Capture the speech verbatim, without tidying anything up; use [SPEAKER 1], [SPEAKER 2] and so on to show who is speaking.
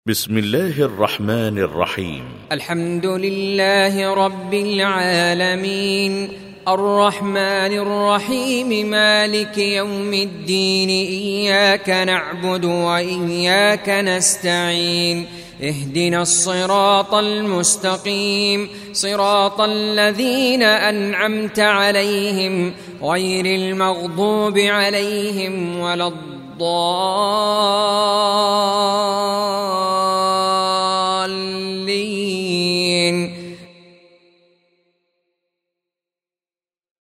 [SPEAKER 1] بسم الله الرحمن الرحيم.
[SPEAKER 2] الحمد لله رب العالمين، الرحمن الرحيم، مالك يوم الدين، إياك نعبد وإياك نستعين، اهدنا الصراط المستقيم، صراط الذين أنعمت عليهم غير المغضوب عليهم ولا الضالين.